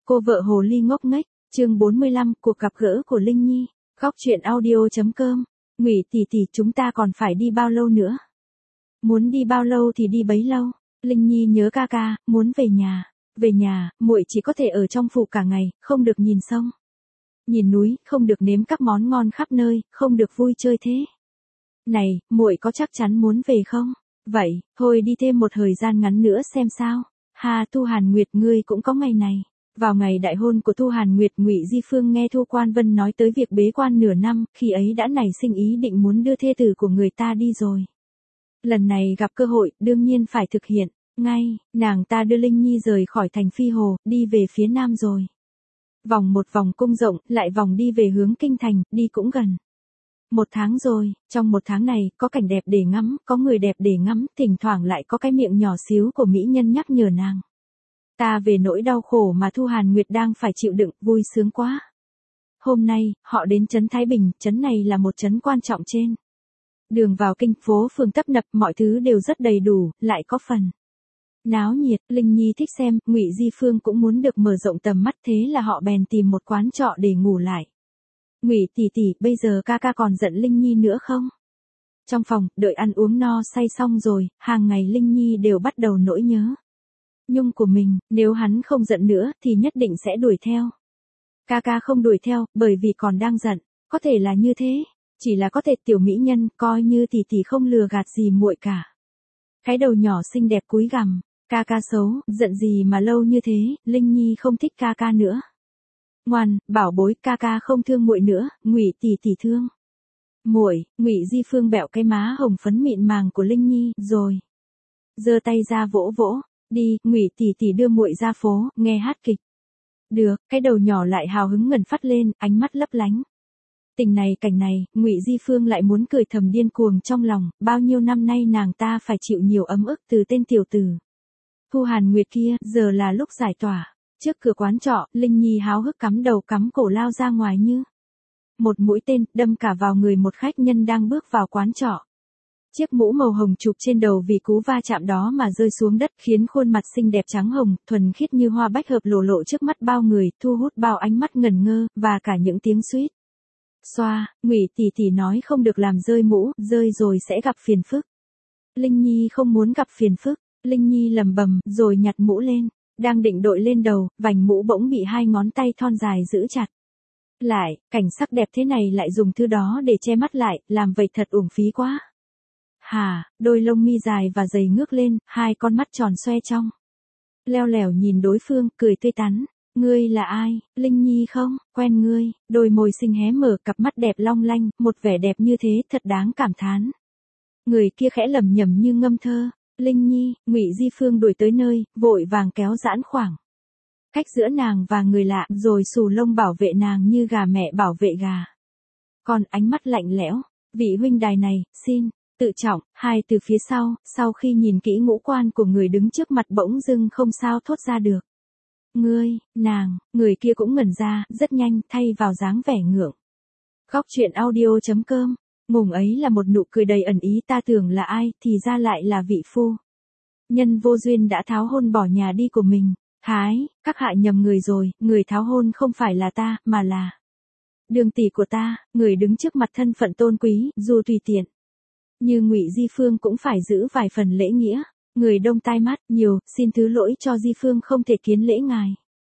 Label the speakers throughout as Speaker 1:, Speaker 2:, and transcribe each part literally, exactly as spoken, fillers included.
Speaker 1: Cô vợ hồ ly ngốc nghếch, chương bốn mươi lăm, cuộc gặp gỡ của Linh Nhi, góc truyện audio.com. Ngụy tỷ tỷ, chúng ta còn phải đi bao lâu nữa? Muốn đi bao lâu thì đi bấy lâu. Linh Nhi nhớ ca ca, muốn về nhà. Về nhà, muội chỉ có thể ở trong phủ cả ngày, không được nhìn sông, nhìn núi, không được nếm các món ngon khắp nơi, không được vui chơi thế. Này, muội có chắc chắn muốn về không? Vậy, thôi đi thêm một thời gian ngắn nữa xem sao. Ha, Thu Hàn Nguyệt, ngươi cũng có ngày này. Vào ngày đại hôn của Thu Hàn Nguyệt, Ngụy Di Phương nghe Thu Quan Vân nói tới việc bế quan nửa năm, khi ấy đã nảy sinh ý định muốn đưa thê tử của người ta đi rồi. Lần này gặp cơ hội, đương nhiên phải thực hiện. Ngay, nàng ta đưa Linh Nhi rời khỏi thành Phi Hồ, đi về phía nam rồi. Vòng một vòng cung rộng, lại vòng đi về hướng kinh thành, đi cũng gần. Một tháng rồi, trong một tháng này, có cảnh đẹp để ngắm, có người đẹp để ngắm, thỉnh thoảng lại có cái miệng nhỏ xíu của mỹ nhân nhắc nhở nàng. Ta về nỗi đau khổ mà Thu Hàn Nguyệt đang phải chịu đựng, vui sướng quá. Hôm nay, họ đến trấn Thái Bình, trấn này là một trấn quan trọng trên đường vào kinh, phố phường tấp nập, mọi thứ đều rất đầy đủ, lại có phần náo nhiệt. Linh Nhi thích xem, Ngụy Di Phương cũng muốn được mở rộng tầm mắt, thế là họ bèn tìm một quán trọ để ngủ lại. Ngụy tỷ tỷ, bây giờ ca ca còn giận Linh Nhi nữa không? Trong phòng, đợi ăn uống no say xong rồi, hàng ngày Linh Nhi đều bắt đầu nỗi nhớ nhung của mình, nếu hắn không giận nữa thì nhất định sẽ đuổi theo. Ca ca không đuổi theo, bởi vì còn đang giận, có thể là như thế, chỉ là có thể tiểu mỹ nhân, coi như tỷ tỷ không lừa gạt gì muội cả. Cái đầu nhỏ xinh đẹp cúi gằm, ca ca xấu, giận gì mà lâu như thế, Linh Nhi không thích ca ca nữa. Ngoan, bảo bối, ca ca không thương muội nữa, Ngụy tỷ tỷ thương muội. Ngụy Di Phương bẹo cái má hồng phấn mịn màng của Linh Nhi, rồi giơ tay ra vỗ vỗ. Đi, Ngụy tỷ tỷ đưa muội ra phố, nghe hát kịch. Được, cái đầu nhỏ lại hào hứng ngẩng phát lên, ánh mắt lấp lánh. Tình này cảnh này, Ngụy Di Phương lại muốn cười thầm điên cuồng trong lòng, bao nhiêu năm nay nàng ta phải chịu nhiều ấm ức từ tên tiểu tử Thu Hàn Nguyệt kia, giờ là lúc giải tỏa. Trước cửa quán trọ, Linh Nhi háo hức cắm đầu cắm cổ lao ra ngoài như một mũi tên, đâm cả vào người một khách nhân đang bước vào quán trọ. Chiếc mũ màu hồng chụp trên đầu vì cú va chạm đó mà rơi xuống đất, khiến khuôn mặt xinh đẹp trắng hồng, thuần khiết như hoa bách hợp lộ lộ trước mắt bao người, thu hút bao ánh mắt ngẩn ngơ, và cả những tiếng suýt xoa. Ngụy tỷ tỷ nói không được làm rơi mũ, rơi rồi sẽ gặp phiền phức. Linh Nhi không muốn gặp phiền phức. Linh Nhi lầm bầm, rồi nhặt mũ lên. Đang định đội lên đầu, vành mũ bỗng bị hai ngón tay thon dài giữ chặt lại, cảnh sắc đẹp thế này lại dùng thứ đó để che mắt lại, làm vậy thật uổng phí quá. Hà, đôi lông mi dài và dày ngước lên, hai con mắt tròn xoe trong leo lẻo nhìn đối phương, cười tươi tắn. Ngươi là ai? Linh Nhi không? Quen ngươi. Đôi môi xinh hé mở, cặp mắt đẹp long lanh, một vẻ đẹp như thế thật đáng cảm thán. Người kia khẽ lẩm nhẩm như ngâm thơ. Linh Nhi. Ngụy Di Phương đuổi tới nơi, vội vàng kéo giãn khoảng cách giữa nàng và người lạ, rồi xù lông bảo vệ nàng như gà mẹ bảo vệ gà. Còn ánh mắt lạnh lẽo. Vị huynh đài này, xin tự trọng. Hai từ phía sau, sau khi nhìn kỹ ngũ quan của người đứng trước mặt bỗng dưng không sao thốt ra được. Ngươi, nàng. Người kia cũng ngẩn ra, rất nhanh, thay vào dáng vẻ ngượng. Góc truyện audio.com. Ngùng ấy là một nụ cười đầy ẩn ý, ta tưởng là ai, thì ra lại là vị phu nhân vô duyên đã tháo hôn bỏ nhà đi của mình. Thái, các hạ nhầm người rồi, người tháo hôn không phải là ta, mà là đường tỷ của ta. Người đứng trước mặt thân phận tôn quý, dù tùy tiện như Ngụy Di Phương cũng phải giữ vài phần lễ nghĩa. Người đông tai mắt, nhiều, xin thứ lỗi cho Di Phương không thể kiến lễ ngài.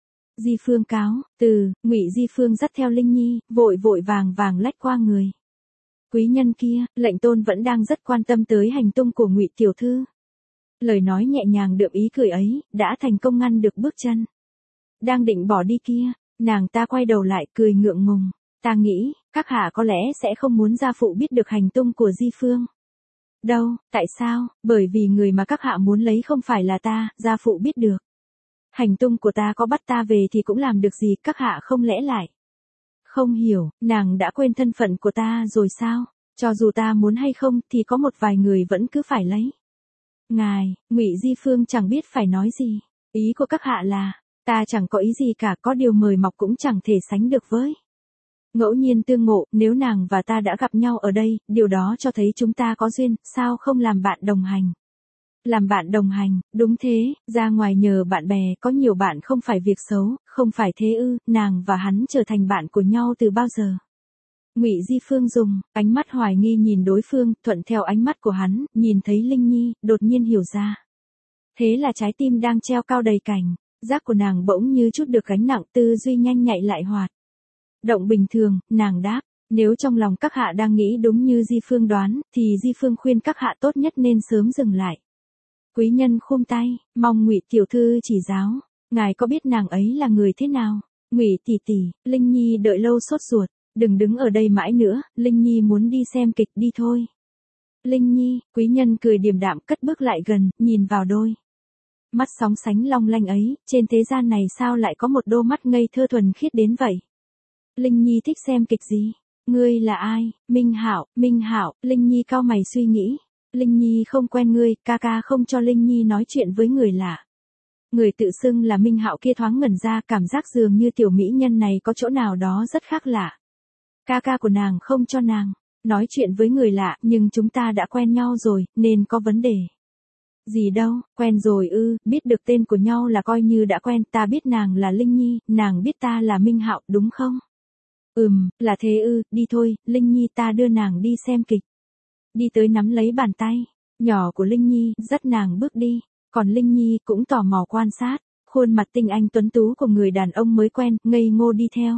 Speaker 1: Di Phương cáo từ. Ngụy Di Phương dắt theo Linh Nhi, vội vội vàng vàng lách qua người quý nhân kia. Lệnh tôn vẫn đang rất quan tâm tới hành tung của Ngụy tiểu thư. Lời nói nhẹ nhàng đượm ý cười ấy, đã thành công ngăn được bước chân đang định bỏ đi kia. Nàng ta quay đầu lại, cười ngượng ngùng. Ta nghĩ, các hạ có lẽ sẽ không muốn gia phụ biết được hành tung của Di Phương đâu. Tại sao? Bởi vì người mà các hạ muốn lấy không phải là ta, gia phụ biết được hành tung của ta, có bắt ta về thì cũng làm được gì, các hạ không lẽ lại không hiểu, nàng đã quên thân phận của ta rồi sao? Cho dù ta muốn hay không thì có một vài người vẫn cứ phải lấy ngài. Ngụy Di Phương chẳng biết phải nói gì. Ý của các hạ là, ta chẳng có ý gì cả, có điều mời mọc cũng chẳng thể sánh được với ngẫu nhiên tương ngộ. Nếu nàng và ta đã gặp nhau ở đây, điều đó cho thấy chúng ta có duyên, sao không làm bạn đồng hành? Làm bạn đồng hành, đúng thế, ra ngoài nhờ bạn bè, có nhiều bạn không phải việc xấu, không phải thế ư, nàng và hắn trở thành bạn của nhau từ bao giờ. Ngụy Di Phương dùng ánh mắt hoài nghi nhìn đối phương, thuận theo ánh mắt của hắn, nhìn thấy Linh Nhi, đột nhiên hiểu ra. Thế là trái tim đang treo cao đầy cành, giác của nàng bỗng như chút được gánh nặng, tư duy nhanh nhạy lại hoạt. Động bình thường, nàng đáp, nếu trong lòng các hạ đang nghĩ đúng như Di Phương đoán, thì Di Phương khuyên các hạ tốt nhất nên sớm dừng lại. Quý nhân khum tay, mong Ngụy tiểu thư chỉ giáo, ngài có biết nàng ấy là người thế nào? Ngụy tỷ tỷ, Linh Nhi đợi lâu sốt ruột, đừng đứng ở đây mãi nữa, Linh Nhi muốn đi xem kịch, đi thôi. Linh Nhi, quý nhân cười điềm đạm cất bước lại gần, nhìn vào đôi mắt sóng sánh long lanh ấy, trên thế gian này sao lại có một đôi mắt ngây thơ thuần khiết đến vậy? Linh Nhi thích xem kịch gì? Ngươi là ai? Minh Hạo, Minh Hạo, Linh Nhi cau mày suy nghĩ. Linh Nhi không quen ngươi, ca ca không cho Linh Nhi nói chuyện với người lạ. Người tự xưng là Minh Hạo kia thoáng ngẩn ra, cảm giác dường như tiểu mỹ nhân này có chỗ nào đó rất khác lạ. Ca ca của nàng không cho nàng nói chuyện với người lạ, nhưng chúng ta đã quen nhau rồi, nên có vấn đề gì đâu, quen rồi ư, biết được tên của nhau là coi như đã quen, ta biết nàng là Linh Nhi, nàng biết ta là Minh Hạo, đúng không? Ừm, là thế ư, đi thôi, Linh Nhi, ta đưa nàng đi xem kịch. Đi tới nắm lấy bàn tay nhỏ của Linh Nhi, dắt nàng bước đi, còn Linh Nhi cũng tò mò quan sát khuôn mặt tinh anh tuấn tú của người đàn ông mới quen, ngây ngô đi theo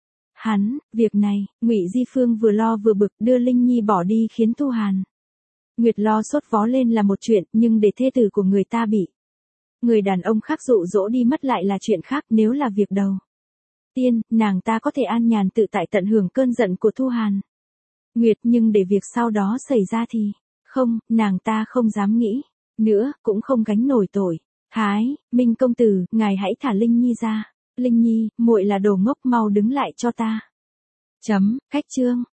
Speaker 1: hắn. Việc này, Ngụy Di Phương vừa lo vừa bực, đưa Linh Nhi bỏ đi khiến Thu Hàn Nguyệt lo sốt vó lên là một chuyện, nhưng để thê tử của người ta bị người đàn ông khác dụ dỗ đi mất lại là chuyện khác. Nếu là việc đầu tiên, nàng ta có thể an nhàn tự tại tận hưởng cơn giận của Thu Hàn Nguyệt, nhưng để việc sau đó xảy ra thì, không, nàng ta không dám nghĩ nữa, cũng không gánh nổi tội. Thái, Minh công tử, ngài hãy thả Linh Nhi ra. Linh Nhi, muội là đồ ngốc, mau đứng lại cho ta. Chấm, khách chương.